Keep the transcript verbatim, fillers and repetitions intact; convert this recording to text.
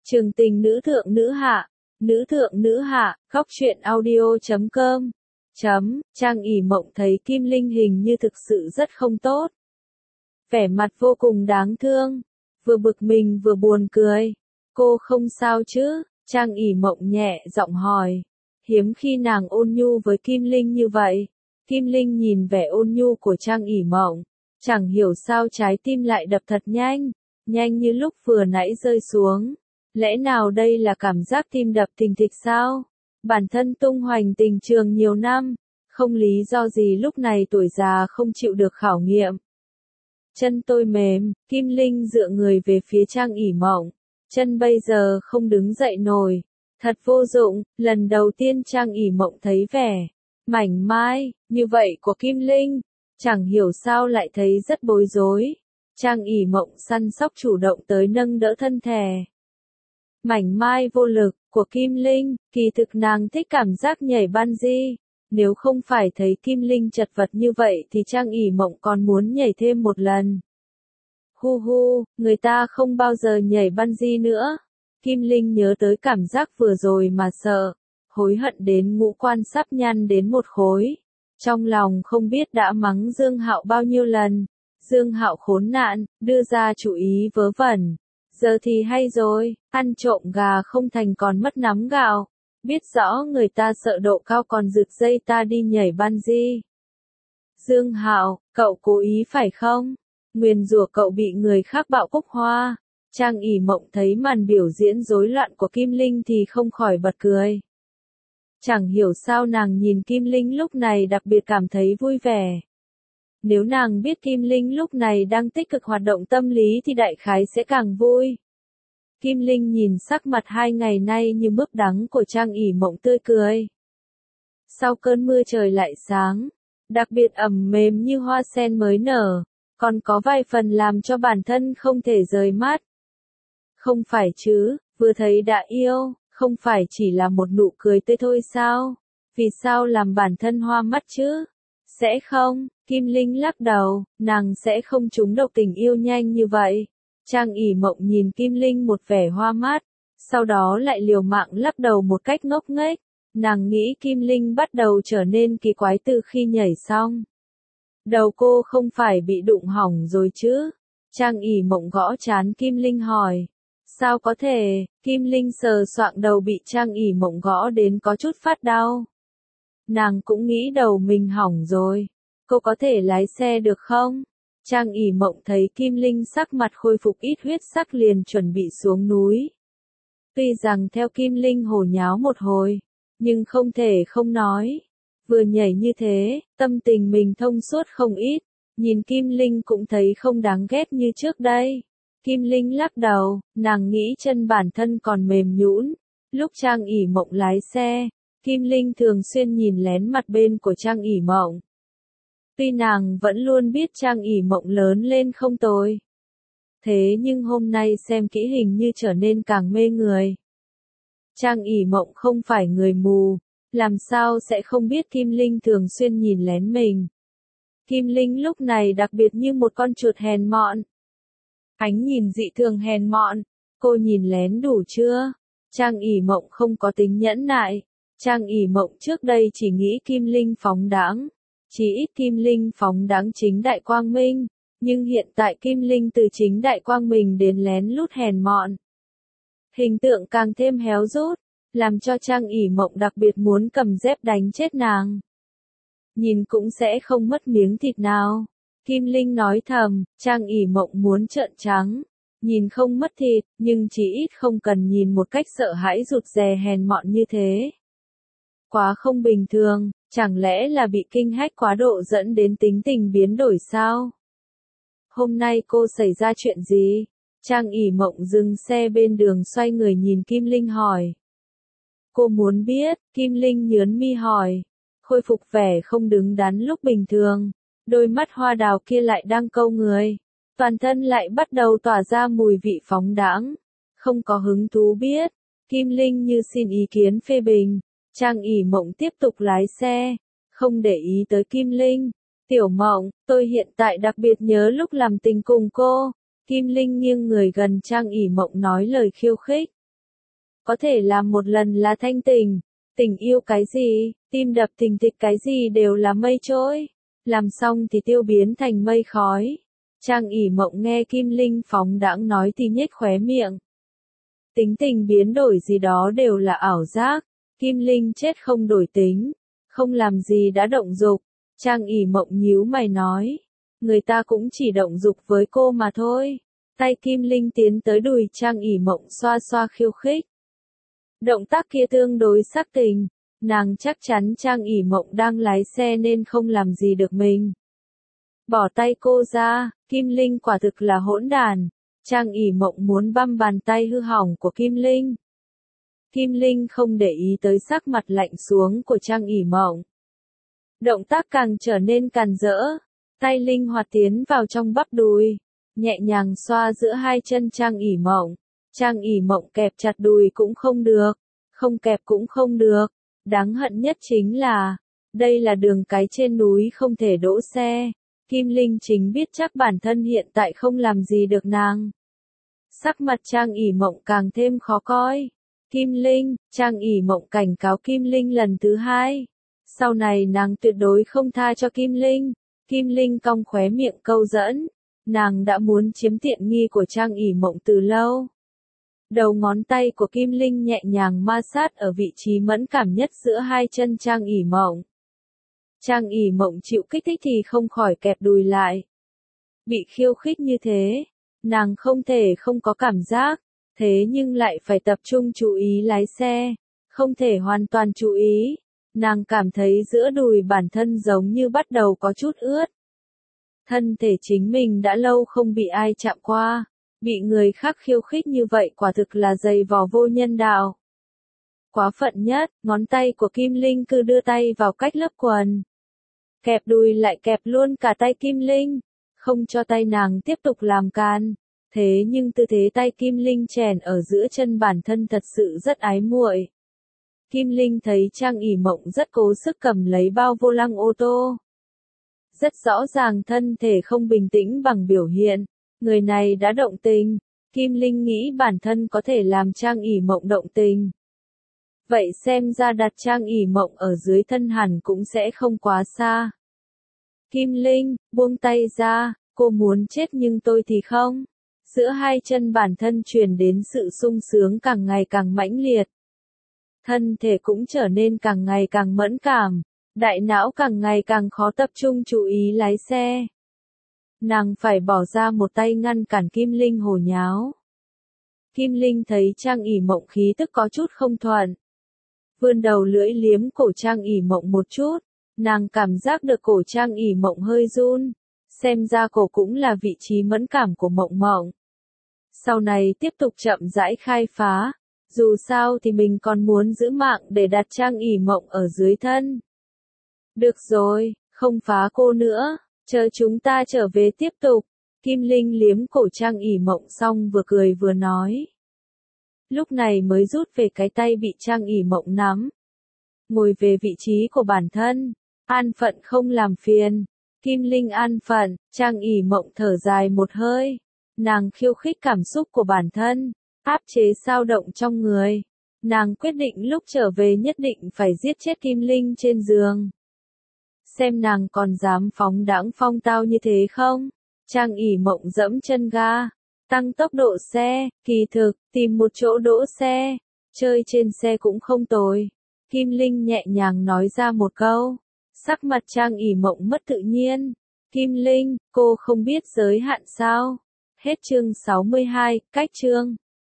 Trường tình nữ thượng nữ hạ, nữ thượng nữ hạ, góc truyện audio chấm com. Chấm, Trang ỉ mộng thấy Kim Linh hình như thực sự rất không tốt. Vẻ mặt vô cùng đáng thương, vừa bực mình vừa buồn cười. Cô không sao chứ? Trang ỉ mộng nhẹ giọng hỏi. Hiếm khi nàng ôn nhu với Kim Linh như vậy. Kim Linh nhìn vẻ ôn nhu của Trang ỉ mộng, chẳng hiểu sao trái tim lại đập thật nhanh, nhanh như lúc vừa nãy rơi xuống. Lẽ nào đây là cảm giác tim đập thình thịch sao? Bản thân tung hoành tình trường nhiều năm, không lý do gì lúc này tuổi già không chịu được khảo nghiệm. Chân tôi mềm, Kim Linh dựa người về phía Trang ỉ mộng. Chân bây giờ không đứng dậy nổi. Thật vô dụng, lần đầu tiên Trang ỉ mộng thấy vẻ mảnh mai như vậy của Kim Linh, chẳng hiểu sao lại thấy rất bối rối. Trang ỉ mộng săn sóc chủ động tới nâng đỡ thân thể mảnh mai vô lực của Kim Linh, kỳ thực nàng thích cảm giác nhảy bungee. Nếu không phải thấy Kim Linh chật vật như vậy thì Trang ỉ mộng còn muốn nhảy thêm một lần. Hu hu, người ta không bao giờ nhảy bungee nữa. Kim Linh nhớ tới cảm giác vừa rồi mà sợ, hối hận đến ngũ quan sắp nhăn đến một khối. Trong lòng không biết đã mắng Dương Hạo bao nhiêu lần. Dương Hạo khốn nạn, đưa ra chủ ý vớ vẩn. Giờ thì hay rồi, ăn trộm gà không thành còn mất nắm gạo. Biết rõ người ta sợ độ cao còn rượt dây ta đi nhảy bungee. Dương Hạo, cậu cố ý phải không? Nguyền rủa cậu bị người khác bạo cúc hoa. Trang ỉ mộng thấy màn biểu diễn rối loạn của Kim Linh thì không khỏi bật cười. Chẳng hiểu sao nàng nhìn Kim Linh lúc này đặc biệt cảm thấy vui vẻ. Nếu nàng biết Kim Linh lúc này đang tích cực hoạt động tâm lý thì đại khái sẽ càng vui. Kim Linh nhìn sắc mặt hai ngày nay như mướp đắng của Trang ỉ mộng tươi cười. Sau cơn mưa trời lại sáng, đặc biệt ẩm mềm như hoa sen mới nở, còn có vài phần làm cho bản thân không thể rời mắt. Không phải chứ, vừa thấy đã yêu, không phải chỉ là một nụ cười tươi thôi sao? Vì sao làm bản thân hoa mắt chứ? Sẽ không, Kim Linh lắc đầu, nàng sẽ không trúng độc tình yêu nhanh như vậy. Trang ỉ mộng nhìn Kim Linh một vẻ hoa mắt, sau đó lại liều mạng lắc đầu một cách ngốc nghếch. Nàng nghĩ Kim Linh bắt đầu trở nên kỳ quái từ khi nhảy xong. Đầu cô không phải bị đụng hỏng rồi chứ? Trang ỉ mộng gõ trán Kim Linh hỏi. Sao có thể? Kim Linh sờ soạng đầu bị Trang ỉ mộng gõ đến có chút phát đau. Nàng cũng nghĩ đầu mình hỏng rồi. Cô có thể lái xe được không? Trang ỉ mộng thấy Kim Linh sắc mặt khôi phục ít huyết sắc liền chuẩn bị xuống núi. Tuy rằng theo Kim Linh hồ nháo một hồi, nhưng không thể không nói. Vừa nhảy như thế, tâm tình mình thông suốt không ít. Nhìn Kim Linh cũng thấy không đáng ghét như trước đây. Kim Linh lắc đầu, nàng nghĩ chân bản thân còn mềm nhũn. Lúc Trang ỉ mộng lái xe, Kim Linh thường xuyên nhìn lén mặt bên của Trang ỉ mộng. Tuy nàng vẫn luôn biết Trang ỉ mộng lớn lên không tồi. Thế nhưng hôm nay xem kỹ hình như trở nên càng mê người. Trang ỉ mộng không phải người mù, làm sao sẽ không biết Kim Linh thường xuyên nhìn lén mình. Kim Linh lúc này đặc biệt như một con chuột hèn mọn. Ánh nhìn dị thường hèn mọn, cô nhìn lén đủ chưa? Trang ỉ mộng không có tính nhẫn nại. Trang ỉ mộng trước đây chỉ nghĩ Kim Linh phóng đãng. Chỉ ít Kim Linh phóng đãng chính đại quang minh, nhưng hiện tại Kim Linh từ chính đại quang minh đến lén lút hèn mọn. Hình tượng càng thêm héo rút, làm cho Trang ỉ mộng đặc biệt muốn cầm dép đánh chết nàng. Nhìn cũng sẽ không mất miếng thịt nào. Kim Linh nói thầm, Trang ỉ mộng muốn trợn trắng. Nhìn không mất thịt, nhưng chỉ ít không cần nhìn một cách sợ hãi rụt rè hèn mọn như thế. Quá không bình thường, chẳng lẽ là bị kinh hách quá độ dẫn đến tính tình biến đổi sao? Hôm nay cô xảy ra chuyện gì? Trang ỉ mộng dừng xe bên đường xoay người nhìn Kim Linh hỏi. Cô muốn biết, Kim Linh nhớn mi hỏi. Khôi phục vẻ không đứng đắn lúc bình thường. Đôi mắt hoa đào kia lại đang câu người. Toàn thân lại bắt đầu tỏa ra mùi vị phóng đãng. Không có hứng thú biết. Kim Linh như xin ý kiến phê bình. Trang ỉ mộng tiếp tục lái xe. Không để ý tới Kim Linh. Tiểu mộng, tôi hiện tại đặc biệt nhớ lúc làm tình cùng cô. Kim Linh nghiêng người gần Trang ỉ mộng nói lời khiêu khích. Có thể làm một lần là thanh tình. Tình yêu cái gì, tim đập thình thịch cái gì đều là mây trôi. Làm xong thì tiêu biến thành mây khói. Trang ỉ mộng nghe Kim Linh phóng đãng nói thì nhếch khóe miệng. Tính tình biến đổi gì đó đều là ảo giác. Kim Linh chết không đổi tính. Không làm gì đã động dục. Trang ỉ mộng nhíu mày nói. Người ta cũng chỉ động dục với cô mà thôi. Tay Kim Linh tiến tới đùi Trang ỉ mộng xoa xoa khiêu khích. Động tác kia tương đối sắc tình. Nàng chắc chắn Trang ỉ mộng đang lái xe nên không làm gì được mình. Bỏ tay cô ra, Kim Linh quả thực là hỗn đàn. Trang ỉ mộng muốn băm bàn tay hư hỏng của Kim Linh. Kim Linh không để ý tới sắc mặt lạnh xuống của Trang ỉ mộng. Động tác càng trở nên càn rỡ. Tay linh hoạt tiến vào trong bắp đùi. Nhẹ nhàng xoa giữa hai chân Trang ỉ mộng. Trang ỉ mộng kẹp chặt đùi cũng không được. Không kẹp cũng không được. Đáng hận nhất chính là, đây là đường cái trên núi không thể đỗ xe. Kim Linh chính biết chắc bản thân hiện tại không làm gì được nàng. Sắc mặt Trang ỉ mộng càng thêm khó coi. Kim Linh, Trang ỉ mộng cảnh cáo Kim Linh lần thứ hai. Sau này nàng tuyệt đối không tha cho Kim Linh. Kim Linh cong khóe miệng câu dẫn. Nàng đã muốn chiếm tiện nghi của Trang ỉ mộng từ lâu. Đầu ngón tay của Kim Linh nhẹ nhàng ma sát ở vị trí mẫn cảm nhất giữa hai chân Trang ỉ mộng. Trang ỉ mộng chịu kích thích thì không khỏi kẹp đùi lại. Bị khiêu khích như thế, nàng không thể không có cảm giác, thế nhưng lại phải tập trung chú ý lái xe, không thể hoàn toàn chú ý. Nàng cảm thấy giữa đùi bản thân giống như bắt đầu có chút ướt. Thân thể chính mình đã lâu không bị ai chạm qua. Bị người khác khiêu khích như vậy quả thực là giày vò vô nhân đạo. Quá phận nhất, ngón tay của Kim Linh cứ đưa tay vào cách lớp quần. Kẹp đùi lại kẹp luôn cả tay Kim Linh, không cho tay nàng tiếp tục làm can. Thế nhưng tư thế tay Kim Linh chèn ở giữa chân bản thân thật sự rất ái muội. Kim Linh thấy Trang ỉ mộng rất cố sức cầm lấy bao vô lăng ô tô. Rất rõ ràng thân thể không bình tĩnh bằng biểu hiện. Người này đã động tình. Kim Linh nghĩ bản thân có thể làm Trang ỉ mộng động tình. Vậy xem ra đặt Trang ỉ mộng ở dưới thân hẳn cũng sẽ không quá xa. Kim Linh, buông tay ra, cô muốn chết nhưng tôi thì không. Giữa hai chân bản thân truyền đến sự sung sướng càng ngày càng mãnh liệt. Thân thể cũng trở nên càng ngày càng mẫn cảm. Đại não càng ngày càng khó tập trung chú ý lái xe. Nàng phải bỏ ra một tay ngăn cản Kim Linh hồ nháo. Kim Linh thấy Trang ỉ mộng khí tức có chút không thuận. Vươn đầu lưỡi liếm cổ Trang ỉ mộng một chút. Nàng cảm giác được cổ Trang ỉ mộng hơi run. Xem ra cổ cũng là vị trí mẫn cảm của mộng mộng. Sau này tiếp tục chậm rãi khai phá. Dù sao thì mình còn muốn giữ mạng để đặt Trang ỉ mộng ở dưới thân. Được rồi, không phá cô nữa. Chờ chúng ta trở về tiếp tục. Kim Linh liếm cổ Trang ỉ mộng xong vừa cười vừa nói. Lúc này mới rút về cái tay bị Trang ỉ mộng nắm. Ngồi về vị trí của bản thân. An phận không làm phiền. Kim Linh an phận, Trang ỉ mộng thở dài một hơi. Nàng khiêu khích cảm xúc của bản thân. Áp chế dao động trong người. Nàng quyết định lúc trở về nhất định phải giết chết Kim Linh trên giường. Xem nàng còn dám phóng đãng phong tao như thế không? Trang ỉ mộng dẫm chân ga, tăng tốc độ xe, kỳ thực, tìm một chỗ đỗ xe, chơi trên xe cũng không tồi. Kim Linh nhẹ nhàng nói ra một câu, sắc mặt Trang ỉ mộng mất tự nhiên. Kim Linh, cô không biết giới hạn sao? Hết chương sáu mươi hai, cách chương.